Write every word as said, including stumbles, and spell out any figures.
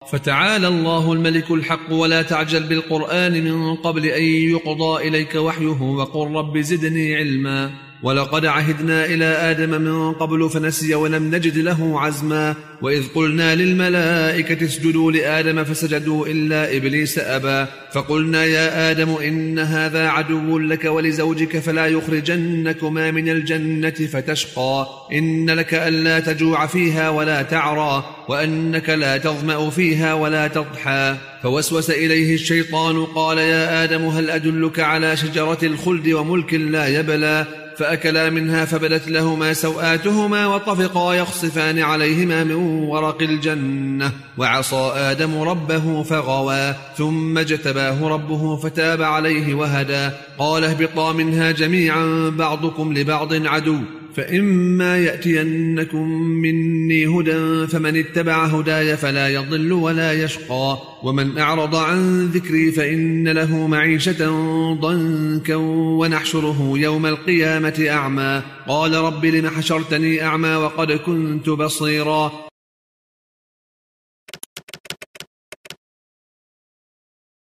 فتعالى الله الملك الحق ولا تعجل بالقرآن من قبل أن يقضى إليك وحيه وقل رب زدني علما. ولقد عهدنا إلى آدم من قبل فنسي ولم نجد له عزما. وإذ قلنا للملائكة اسجدوا لآدم فسجدوا إلا إبليس أبى. فقلنا يا آدم إن هذا عدو لك ولزوجك فلا يخرجنكما من الجنة فتشقى. إن لك ألا تجوع فيها ولا تعرى وأنك لا تظمأ فيها ولا تضحى. فوسوس إليه الشيطان قال يا آدم هل أدلك على شجرة الخلد وملك لا يبلى. فأكلا منها فبدت لهما سوآتهما وطفقا يخصفان عليهما من ورق الجنة. وعصى آدم ربه فغوى ثم اجتباه ربه فتاب عليه وهدى. قال اهبطا منها جميعا بعضكم لبعض عدو فإما يأتينكم مني هدى فمن اتبع هداي فلا يضل ولا يشقى. ومن أعرض عن ذكري فإن له معيشة ضنكا ونحشره يوم القيامة أعمى. قال رب لم حشرتني أعمى وقد كنت بصيرا.